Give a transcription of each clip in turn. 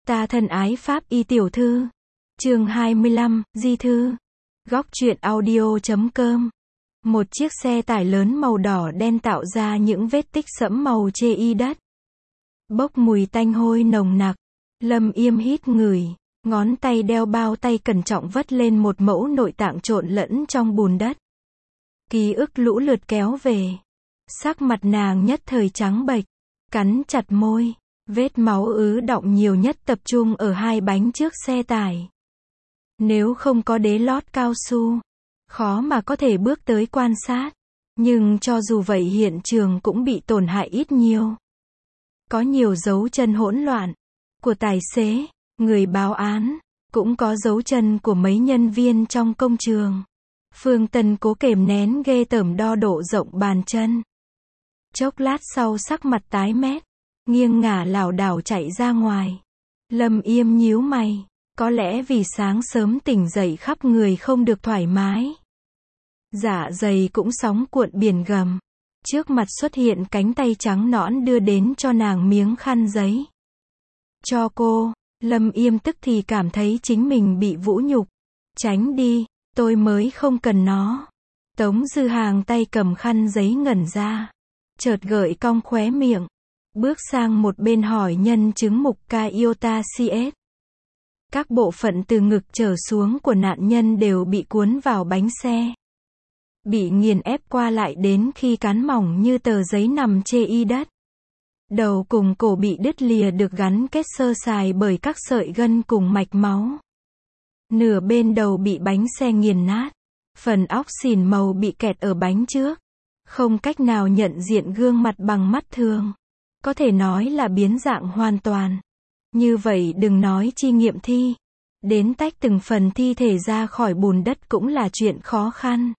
Ta thân ái Pháp y tiểu thư. Chương 25, Di thư. Góc truyện audio.com. Một chiếc xe tải lớn màu đỏ đen tạo ra những vết tích sẫm màu chê y đất. Bốc mùi tanh hôi nồng nặc. Lâm Yêm hít ngửi, ngón tay đeo bao tay cẩn trọng vất lên một mẫu nội tạng trộn lẫn trong bùn đất. Ký ức lũ lượt kéo về. Sắc mặt nàng nhất thời trắng bệch, cắn chặt môi. Vết máu ứ đọng nhiều nhất tập trung ở hai bánh trước xe tải. Nếu không có đế lót cao su, khó mà có thể bước tới quan sát. Nhưng cho dù vậy hiện trường cũng bị tổn hại ít nhiều. Có nhiều dấu chân hỗn loạn của tài xế, người báo án, cũng có dấu chân của mấy nhân viên trong công trường. Phương Tân cố kềm nén ghê tởm đo độ rộng bàn chân. Chốc lát sau sắc mặt tái mét, nghiêng ngả lảo đảo chạy ra ngoài. Lâm Yêm nhíu mày, có lẽ vì sáng sớm tỉnh dậy khắp người không được thoải mái. Dạ dày cũng sóng cuộn biển gầm. Trước mặt xuất hiện cánh tay trắng nõn đưa đến cho nàng miếng khăn giấy. Cho cô. Lâm Yêm tức thì cảm thấy chính mình bị vũ nhục. Tránh đi, tôi mới không cần nó. Tống Dư Hàng tay cầm khăn giấy ngẩn ra, chợt gợi cong khóe miệng, bước sang một bên hỏi nhân chứng mục ca iota CS. Các bộ phận từ ngực trở xuống của nạn nhân đều bị cuốn vào bánh xe, bị nghiền ép qua lại đến khi cán mỏng như tờ giấy nằm chê y đất. Đầu cùng cổ bị đứt lìa được gắn kết sơ sài bởi các sợi gân cùng mạch máu. Nửa bên đầu bị bánh xe nghiền nát, phần óc xỉn màu bị kẹt ở bánh trước, không cách nào nhận diện gương mặt bằng mắt thường. Có thể nói là biến dạng hoàn toàn. Như vậy đừng nói chi nghiệm thi. Đến tách từng phần thi thể ra khỏi bùn đất cũng là chuyện khó khăn.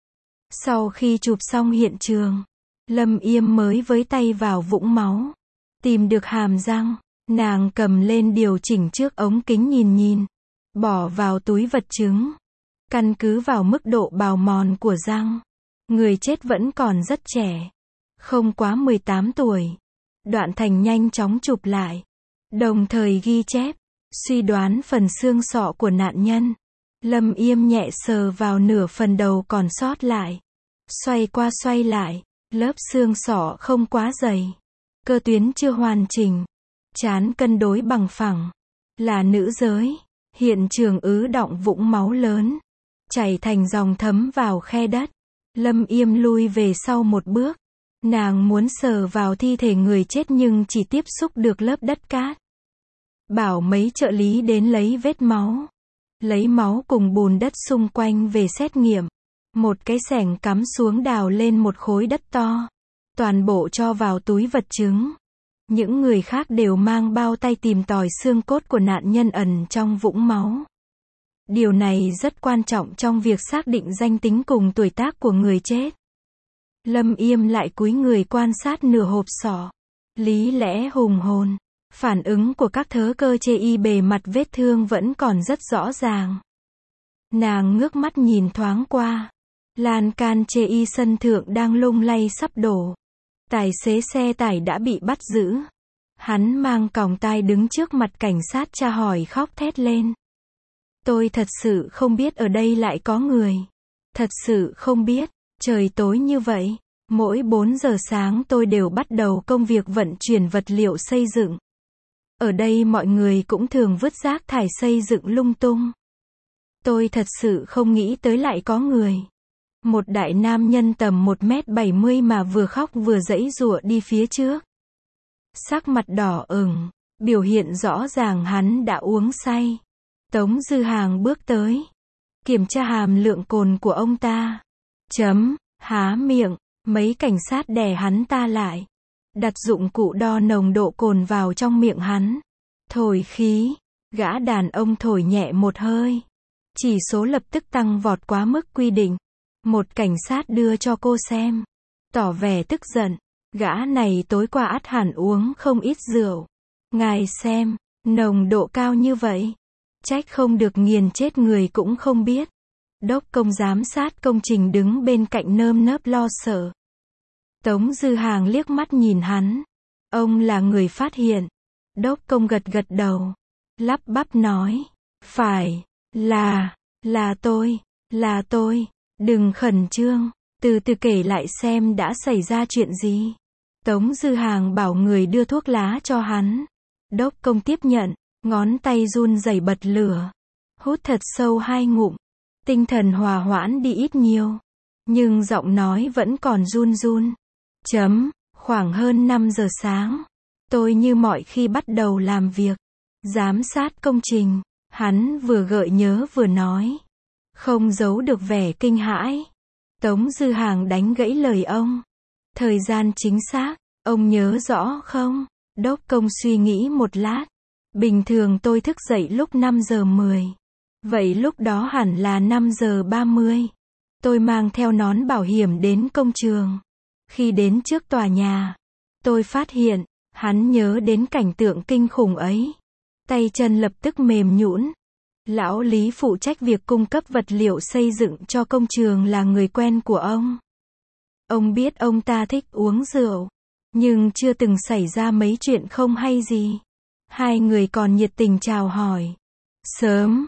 Sau khi chụp xong hiện trường, Lâm Yêm mới với tay vào vũng máu. Tìm được hàm răng, nàng cầm lên điều chỉnh trước ống kính nhìn. Bỏ vào túi vật chứng. Căn cứ vào mức độ bào mòn của răng, người chết vẫn còn rất trẻ, không quá 18 tuổi. Đoạn Thành nhanh chóng chụp lại, đồng thời ghi chép, suy đoán phần xương sọ của nạn nhân. Lâm Yêm nhẹ sờ vào nửa phần đầu còn sót lại, xoay qua xoay lại, lớp xương sọ không quá dày, cơ tuyến chưa hoàn chỉnh, trán cân đối bằng phẳng, là nữ giới. Hiện trường ứ đọng vũng máu lớn, chảy thành dòng thấm vào khe đất. Lâm Yêm lui về sau một bước. Nàng muốn sờ vào thi thể người chết nhưng chỉ tiếp xúc được lớp đất cát. Bảo mấy trợ lý đến lấy vết máu. Lấy máu cùng bùn đất xung quanh về xét nghiệm. Một cái xẻng cắm xuống đào lên một khối đất to. Toàn bộ cho vào túi vật chứng. Những người khác đều mang bao tay tìm tòi xương cốt của nạn nhân ẩn trong vũng máu. Điều này rất quan trọng trong việc xác định danh tính cùng tuổi tác của người chết. Lâm Yêm lại cúi người quan sát nửa hộp sọ. Lý lẽ hùng hồn. Phản ứng của các thớ cơ chê y bề mặt vết thương vẫn còn rất rõ ràng. Nàng ngước mắt nhìn thoáng qua. Lan can chê y sân thượng đang lung lay sắp đổ. Tài xế xe tải đã bị bắt giữ. Hắn mang còng tai đứng trước mặt cảnh sát tra hỏi khóc thét lên. Tôi thật sự không biết ở đây lại có người. Thật sự không biết. Trời tối như vậy. Mỗi 4 giờ sáng tôi đều bắt đầu công việc vận chuyển vật liệu xây dựng. Ở đây mọi người cũng thường vứt rác thải xây dựng lung tung. Tôi thật sự không nghĩ tới lại có người. Một đại nam nhân tầm 1m70 mà vừa khóc vừa giãy giụa đi phía trước. Sắc mặt đỏ ửng, biểu hiện rõ ràng hắn đã uống say. Tống Dư Hàng bước tới, kiểm tra hàm lượng cồn của ông ta. Há miệng, mấy cảnh sát đè hắn ta lại. Đặt dụng cụ đo nồng độ cồn vào trong miệng hắn. Thổi khí, gã đàn ông thổi nhẹ một hơi. Chỉ số lập tức tăng vọt quá mức quy định. Một cảnh sát đưa cho cô xem. Tỏ vẻ tức giận. Gã này tối qua ắt hẳn uống không ít rượu. Ngài xem, nồng độ cao như vậy. Trách không được nghiền chết người cũng không biết. Đốc công giám sát công trình đứng bên cạnh nơm nớp lo sợ. Tống Dư Hàng liếc mắt nhìn hắn. Ông là người phát hiện. Đốc công gật gật đầu. lắp bắp nói, phải, là tôi, đừng khẩn trương, từ từ kể lại xem đã xảy ra chuyện gì. Tống Dư Hàng bảo người đưa thuốc lá cho hắn. Đốc công tiếp nhận, ngón tay run rẩy bật lửa. Hút thật sâu 2 ngụm. Tinh thần hòa hoãn đi ít nhiều. Nhưng giọng nói vẫn còn run run. Khoảng hơn 5 giờ sáng. Tôi như mọi khi bắt đầu làm việc. Giám sát công trình. Hắn vừa gợi nhớ vừa nói. Không giấu được vẻ kinh hãi. Tống Dư Hàng đánh gãy lời ông. Thời gian chính xác, ông nhớ rõ không? Đốc công suy nghĩ một lát. Bình thường tôi thức dậy lúc 5 giờ 10. Vậy lúc đó hẳn là 5 giờ 30. Tôi mang theo nón bảo hiểm đến công trường. Khi đến trước tòa nhà, tôi phát hiện, hắn nhớ đến cảnh tượng kinh khủng ấy. Tay chân lập tức mềm nhũn. Lão Lý phụ trách việc cung cấp vật liệu xây dựng cho công trường là người quen của ông. Ông biết ông ta thích uống rượu, nhưng chưa từng xảy ra mấy chuyện không hay gì. Hai người còn nhiệt tình chào hỏi. Sớm,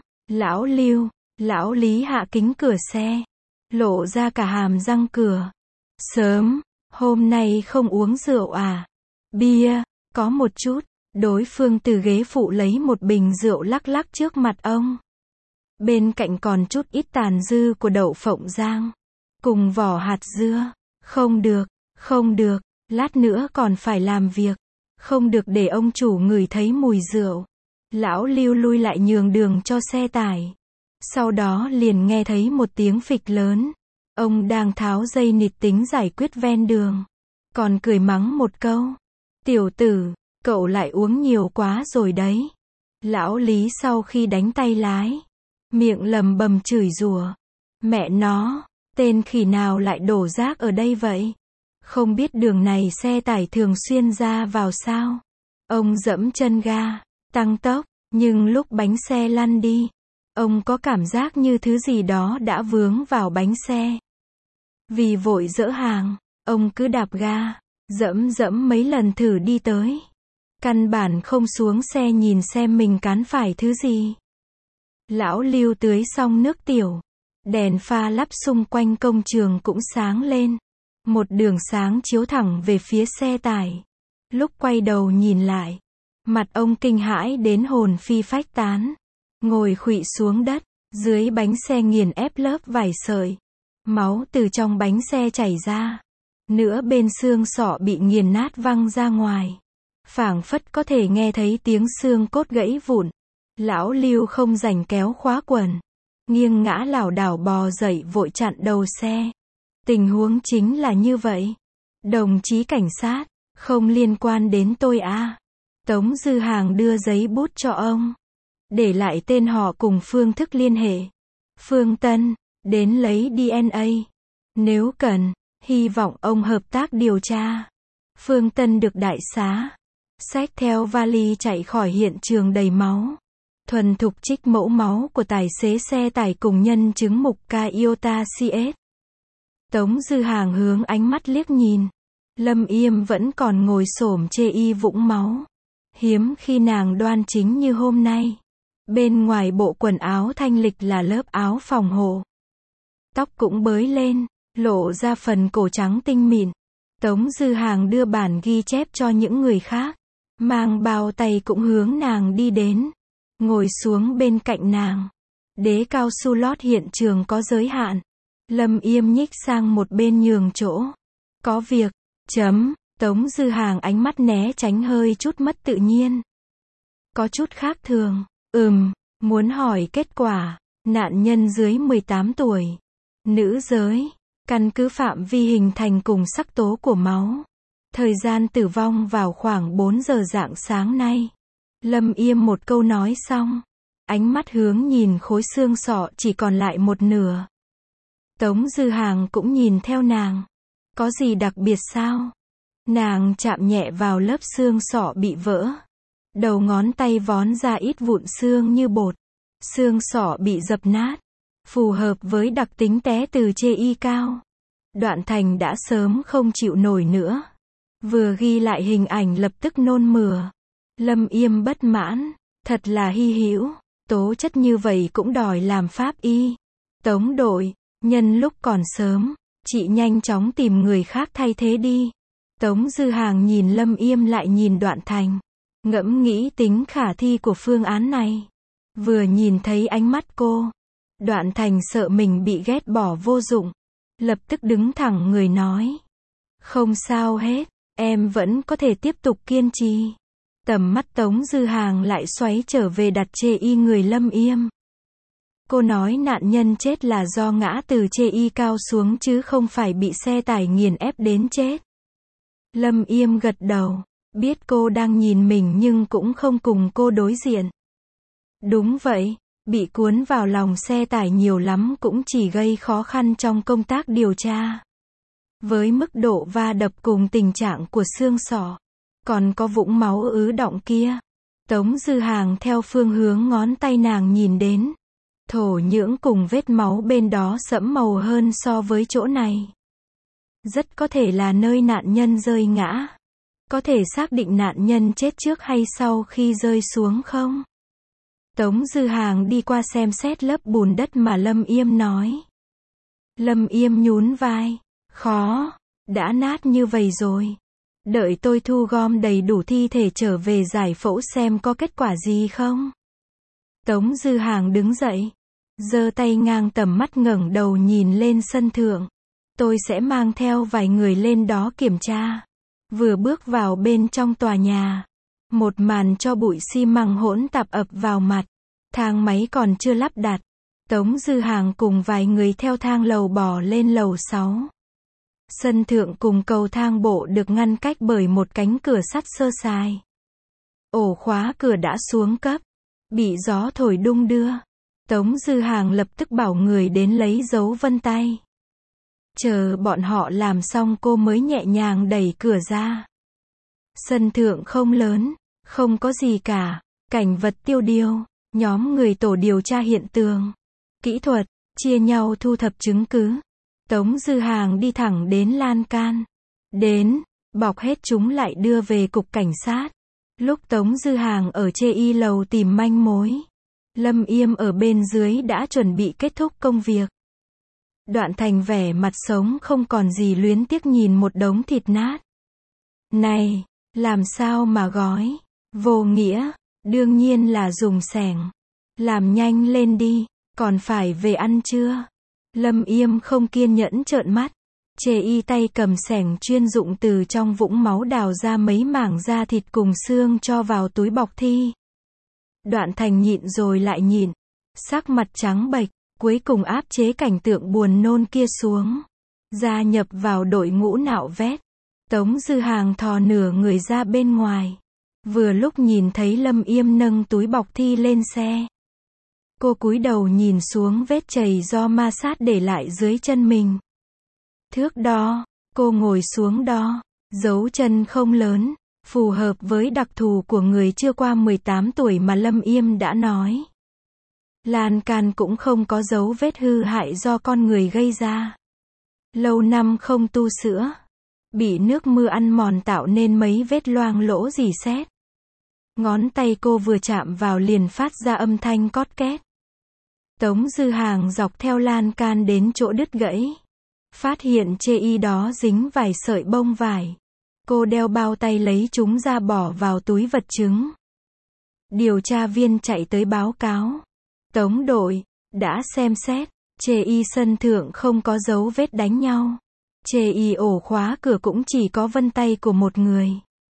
lão Lý hạ kính cửa xe, lộ ra cả hàm răng cửa. Sớm, hôm nay không uống rượu à? Bia, có một chút. Đối phương từ ghế phụ lấy một bình rượu lắc lắc trước mặt ông. Bên cạnh còn chút ít tàn dư của đậu phộng rang, cùng vỏ hạt dưa. Không được, lát nữa còn phải làm việc. Không được để ông chủ ngửi thấy mùi rượu. Lão Lưu lui lại nhường đường cho xe tải. Sau đó liền nghe thấy một tiếng phịch lớn. Ông đang tháo dây nịt tính giải quyết ven đường. Còn cười mắng một câu. Tiểu tử, cậu lại uống nhiều quá rồi đấy. Lão Lý sau khi đánh tay lái, miệng lầm bầm chửi rủa. Mẹ nó, tên khỉ nào lại đổ rác ở đây vậy? Không biết đường này xe tải thường xuyên ra vào sao? Ông giẫm chân ga, tăng tốc, nhưng lúc bánh xe lăn đi, ông có cảm giác như thứ gì đó đã vướng vào bánh xe. Vì vội dỡ hàng, ông cứ đạp ga, dẫm mấy lần thử đi tới. Căn bản không xuống xe nhìn xem mình cán phải thứ gì. Lão Lưu tưới xong nước tiểu. Đèn pha lắp xung quanh công trường cũng sáng lên. Một đường sáng chiếu thẳng về phía xe tải. Lúc quay đầu nhìn lại, mặt ông kinh hãi đến hồn phi phách tán. Ngồi khuỵu xuống đất, dưới bánh xe nghiền ép lớp vải sợi. Máu từ trong bánh xe chảy ra. Nửa bên xương sọ bị nghiền nát văng ra ngoài. Phảng phất có thể nghe thấy tiếng xương cốt gãy vụn. Lão Lưu không rảnh kéo khóa quần. Nghiêng ngã lảo đảo bò dậy vội chặn đầu xe. Tình huống chính là như vậy. Đồng chí cảnh sát, không liên quan đến tôi à. Tống Dư Hàng đưa giấy bút cho ông. Để lại tên họ cùng phương thức liên hệ. Phương Tân, đến lấy DNA. Nếu cần, hy vọng ông hợp tác điều tra. Phương Tân được đại xá. Xách theo vali chạy khỏi hiện trường đầy máu. Thuần thục trích mẫu máu của tài xế xe tải cùng nhân chứng mục Toyota CS. Tống Dư Hàng hướng ánh mắt liếc nhìn. Lâm Yêm vẫn còn ngồi xổm chê y vũng máu. Hiếm khi nàng đoan chính như hôm nay. Bên ngoài bộ quần áo thanh lịch là lớp áo phòng hộ. Tóc cũng bới lên, lộ ra phần cổ trắng tinh mịn. Tống Dư Hàng đưa bản ghi chép cho những người khác. Mang bao tay cũng hướng nàng đi đến. Ngồi xuống bên cạnh nàng. Đế cao su lót hiện trường có giới hạn. Lâm Yêm nhích sang một bên nhường chỗ. Có việc. Tống Dư Hàng ánh mắt né tránh hơi chút mất tự nhiên. Có chút khác thường. Muốn hỏi kết quả. Nạn nhân dưới 18 tuổi. Nữ giới. Căn cứ phạm vi hình thành cùng sắc tố của máu. Thời gian tử vong vào khoảng 4 giờ rạng sáng nay. Lâm Yêm một câu nói xong. Ánh mắt hướng nhìn khối xương sọ chỉ còn lại một nửa. Tống Dư Hàng cũng nhìn theo nàng. Có gì đặc biệt sao? Nàng chạm nhẹ vào lớp xương sọ bị vỡ. Đầu ngón tay vón ra ít vụn xương như bột. Xương sọ bị dập nát. Phù hợp với đặc tính té từ chê y cao. Đoạn Thành đã sớm không chịu nổi nữa. Vừa ghi lại hình ảnh lập tức nôn mửa. Lâm Yêm bất mãn. Thật là hy hữu, tố chất như vậy cũng đòi làm pháp y. Tống đội, nhân lúc còn sớm, chị nhanh chóng tìm người khác thay thế đi. Tống Dư Hàng nhìn Lâm Yêm lại nhìn Đoạn Thành, ngẫm nghĩ tính khả thi của phương án này. Vừa nhìn thấy ánh mắt cô, Đoạn Thành sợ mình bị ghét bỏ vô dụng, lập tức đứng thẳng người nói. Không sao hết, em vẫn có thể tiếp tục kiên trì. Tầm mắt Tống Dư Hàng lại xoáy trở về đặt chê y người Lâm Yêm. Cô nói nạn nhân chết là do ngã từ chê y cao xuống chứ không phải bị xe tải nghiền ép đến chết. Lâm Yêm gật đầu, biết cô đang nhìn mình nhưng cũng không cùng cô đối diện. Đúng vậy, bị cuốn vào lòng xe tải nhiều lắm cũng chỉ gây khó khăn trong công tác điều tra. Với mức độ va đập cùng tình trạng của xương sọ, còn có vũng máu ứ đọng kia. Tống Dư Hàng theo phương hướng ngón tay nàng nhìn đến. Thổ nhưỡng cùng vết máu bên đó sẫm màu hơn so với chỗ này. Rất có thể là nơi nạn nhân rơi ngã. Có thể xác định nạn nhân chết trước hay sau khi rơi xuống không? Tống Dư Hàng đi qua xem xét lớp bùn đất mà Lâm Yêm nói. Lâm Yêm nhún vai. Khó, đã nát như vậy rồi. Đợi tôi thu gom đầy đủ thi thể trở về giải phẫu xem có kết quả gì không. Tống Dư Hàng đứng dậy, giơ tay ngang tầm mắt ngẩng đầu nhìn lên sân thượng. Tôi sẽ mang theo vài người lên đó kiểm tra. Vừa bước vào bên trong tòa nhà, một màn tro bụi xi măng hỗn tạp ập vào mặt. Thang máy còn chưa lắp đặt. Tống Dư Hàng cùng vài người theo thang lầu bò lên lầu 6. Sân thượng cùng cầu thang bộ được ngăn cách bởi một cánh cửa sắt sơ sài. Ổ khóa cửa đã xuống cấp, bị gió thổi đung đưa. Tống Dư Hàng lập tức bảo người đến lấy dấu vân tay. Chờ bọn họ làm xong cô mới nhẹ nhàng đẩy cửa ra. Sân thượng không lớn, không có gì cả, cảnh vật tiêu điều, nhóm người tổ điều tra hiện trường, kỹ thuật, chia nhau thu thập chứng cứ. Tống Dư Hàng đi thẳng đến lan can. Đến, bọc hết chúng lại đưa về cục cảnh sát. Lúc Tống Dư Hàng ở chê y lầu tìm manh mối, Lâm Yêm ở bên dưới đã chuẩn bị kết thúc công việc. Đoạn Thành vẻ mặt sống không còn gì luyến tiếc nhìn một đống thịt nát. Này, làm sao mà gói? Vô nghĩa, đương nhiên là dùng xẻng. Làm nhanh lên đi, còn phải về ăn trưa. Lâm Yêm không kiên nhẫn trợn mắt. Chê y tay cầm xẻng chuyên dụng từ trong vũng máu đào ra mấy mảng da thịt cùng xương cho vào túi bọc thi. Đoạn Thành nhịn rồi lại nhịn, sắc mặt trắng bệch, cuối cùng áp chế cảnh tượng buồn nôn kia xuống. Gia nhập vào đội ngũ nạo vét. Tống Dư Hàng thò nửa người ra bên ngoài. Vừa lúc nhìn thấy Lâm Yêm nâng túi bọc thi lên xe. Cô cúi đầu nhìn xuống vết chày do ma sát để lại dưới chân mình. Thước đo, cô ngồi xuống đo. Dấu chân không lớn, phù hợp với đặc thù của người chưa qua 18 tuổi mà Lâm Yêm đã nói. Lan can cũng không có dấu vết hư hại do con người gây ra. Lâu năm không tu sửa, bị nước mưa ăn mòn tạo nên mấy vết loang lỗ rỉ sét. Ngón tay cô vừa chạm vào liền phát ra âm thanh cót két. Tống Dư Hàng dọc theo lan can đến chỗ đứt gãy. Phát hiện chê y đó dính vài sợi bông vải. Cô đeo bao tay lấy chúng ra bỏ vào túi vật chứng. Điều tra viên chạy tới báo cáo. Tống đội, đã xem xét, chê y sân thượng không có dấu vết đánh nhau. Chê y ổ khóa cửa cũng chỉ có vân tay của một người.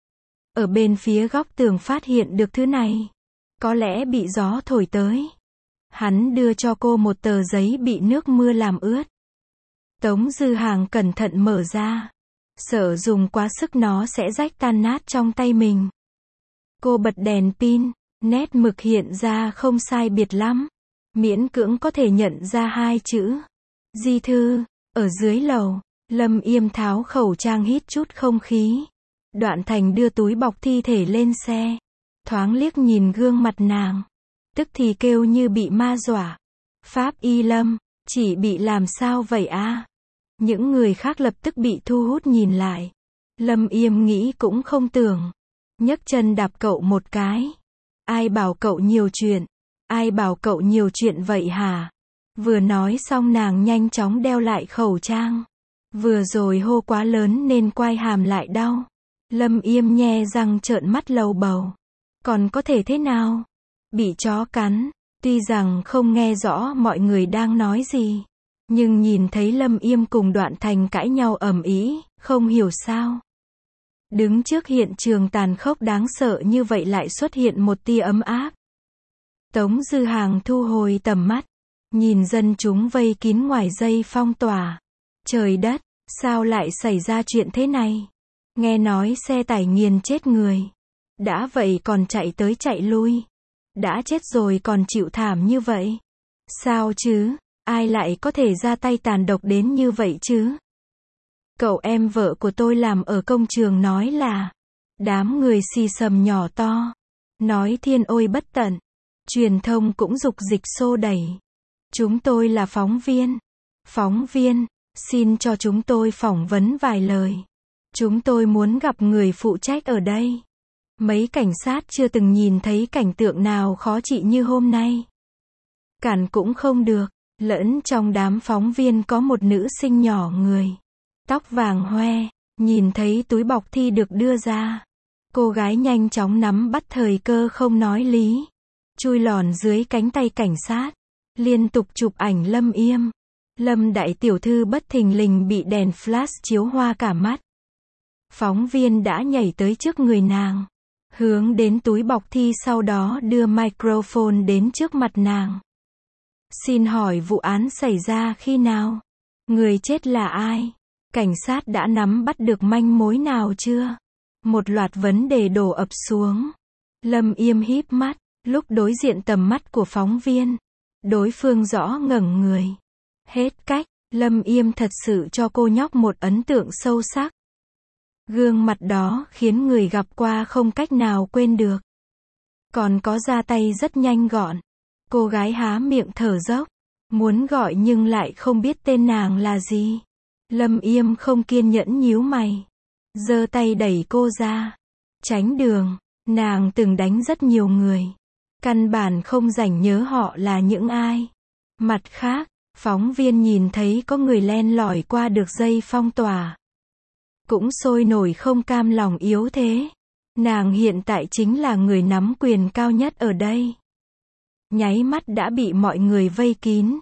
Ở bên phía góc tường phát hiện được thứ này. Có lẽ bị gió thổi tới. Hắn đưa cho cô một tờ giấy bị nước mưa làm ướt. Tống Dư Hàng cẩn thận mở ra. Sợ dùng quá sức nó sẽ rách tan nát trong tay mình. Cô bật đèn pin, nét mực hiện ra không sai biệt lắm. Miễn cưỡng có thể nhận ra hai chữ. Di thư, ở dưới lầu. Lâm Yêm tháo khẩu trang hít chút không khí. Đoạn Thành đưa túi bọc thi thể lên xe. Thoáng liếc nhìn gương mặt nàng. Tức thì kêu như bị ma dọa. Pháp y Lâm, chỉ bị làm sao vậy à? Những người khác lập tức bị thu hút nhìn lại. Lâm Yêm nghĩ cũng không tưởng. Nhấc chân đạp cậu một cái. Ai bảo cậu nhiều chuyện? Ai bảo cậu nhiều chuyện vậy hả? Vừa nói xong nàng nhanh chóng đeo lại khẩu trang. Vừa rồi hô quá lớn nên quai hàm lại đau. Lâm Yêm nhe răng trợn mắt lầu bầu. Còn có thể thế nào? Bị chó cắn. Tuy rằng không nghe rõ mọi người đang nói gì, nhưng nhìn thấy Lâm Yêm cùng Đoạn Thành cãi nhau ầm ĩ, không hiểu sao. Đứng trước hiện trường tàn khốc đáng sợ như vậy lại xuất hiện một tia ấm áp. Tống Dư Hàng thu hồi tầm mắt, nhìn dân chúng vây kín ngoài dây phong tỏa. Trời đất, sao lại xảy ra chuyện thế này? Nghe nói xe tải nghiền chết người. Đã vậy còn chạy tới chạy lui. Đã chết rồi còn chịu thảm như vậy. Sao chứ? Ai lại có thể ra tay tàn độc đến như vậy chứ? Cậu em vợ của tôi làm ở công trường nói là. Đám người xì xầm nhỏ to. Nói thiên ôi bất tận. Truyền thông cũng dục dịch xô đẩy. Chúng tôi là phóng viên. Phóng viên, xin cho chúng tôi phỏng vấn vài lời. Chúng tôi muốn gặp người phụ trách ở đây. Mấy cảnh sát chưa từng nhìn thấy cảnh tượng nào khó chịu như hôm nay. Cản cũng không được. Lẫn trong đám phóng viên có một nữ sinh nhỏ người. Tóc vàng hoe. Nhìn thấy túi bọc thi được đưa ra. Cô gái nhanh chóng nắm bắt thời cơ không nói lý. Chui lòn dưới cánh tay cảnh sát. Liên tục chụp ảnh Lâm Yêm. Lâm đại tiểu thư bất thình lình bị đèn flash chiếu hoa cả mắt. Phóng viên đã nhảy tới trước người nàng. Hướng đến túi bọc thi sau đó đưa microphone đến trước mặt nàng. Xin hỏi vụ án xảy ra khi nào? Người chết là ai? Cảnh sát đã nắm bắt được manh mối nào chưa? Một loạt vấn đề đổ ập xuống. Lâm Yêm híp mắt, lúc đối diện tầm mắt của phóng viên. Đối phương rõ ngẩng người. Hết cách, Lâm Yêm thật sự cho cô nhóc một ấn tượng sâu sắc. Gương mặt đó khiến người gặp qua không cách nào quên được. Còn có ra tay rất nhanh gọn. Cô gái há miệng thở dốc. Muốn gọi nhưng lại không biết tên nàng là gì. Lâm Yêm không kiên nhẫn nhíu mày. Giơ tay đẩy cô ra. Tránh đường. Nàng từng đánh rất nhiều người. Căn bản không rảnh nhớ họ là những ai. Mặt khác, phóng viên nhìn thấy có người len lỏi qua được dây phong tỏa. Cũng sôi nổi không cam lòng yếu thế. Nàng hiện tại chính là người nắm quyền cao nhất ở đây. Nháy mắt đã bị mọi người vây kín.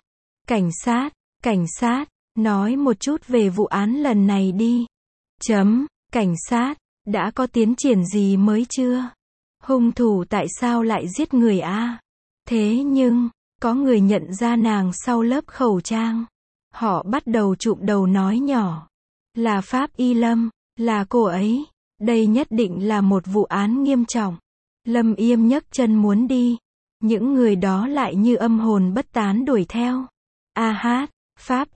Cảnh sát, nói một chút về vụ án lần này đi. Cảnh sát, đã có tiến triển gì mới chưa? Hung thủ tại sao lại giết người a? Thế nhưng, có người nhận ra nàng sau lớp khẩu trang. Họ bắt đầu chụm đầu nói nhỏ. Là Pháp Y Lâm, là cô ấy. Đây nhất định là một vụ án nghiêm trọng. Lâm Yêm nhấc chân muốn đi. Những người đó lại như âm hồn bất tán đuổi theo. A hát, Pháp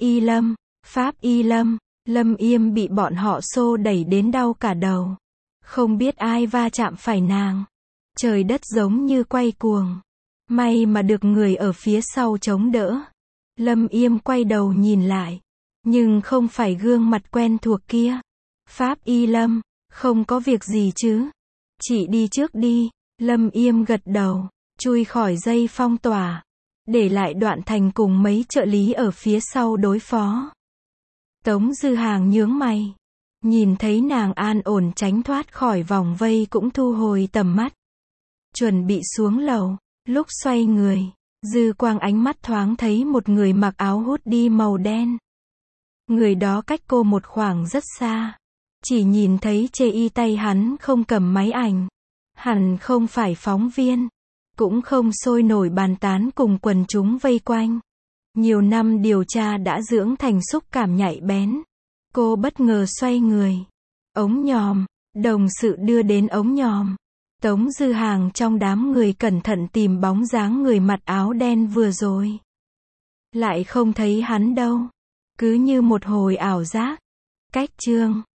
Y Lâm, Lâm Yêm bị bọn họ xô đẩy đến đau cả đầu. Không biết ai va chạm phải nàng. Trời đất giống như quay cuồng. May mà được người ở phía sau chống đỡ. Lâm Yêm quay đầu nhìn lại. Nhưng không phải gương mặt quen thuộc kia. Pháp Y Lâm, không có việc gì chứ? Chị đi trước đi. Lâm Yêm gật đầu, chui khỏi dây phong tỏa. Để lại Đoạn Thành cùng mấy trợ lý ở phía sau đối phó. Tống Dư Hàng nhướng mày. Nhìn thấy nàng an ổn tránh thoát khỏi vòng vây cũng thu hồi tầm mắt. Chuẩn bị xuống lầu, lúc xoay người, dư quang ánh mắt thoáng thấy một người mặc áo hoodie màu đen. Người đó cách cô một khoảng rất xa. Chỉ nhìn thấy chê y tay hắn không cầm máy ảnh. Hẳn không phải phóng viên. Cũng không sôi nổi bàn tán cùng quần chúng vây quanh. Nhiều năm điều tra đã dưỡng thành xúc cảm nhạy bén. Cô bất ngờ xoay người. Ống nhòm, đồng sự đưa đến ống nhòm. Tống Dư Hàng trong đám người cẩn thận tìm bóng dáng người mặc áo đen vừa rồi. Lại không thấy hắn đâu. Cứ như một hồi ảo giác. Cách chương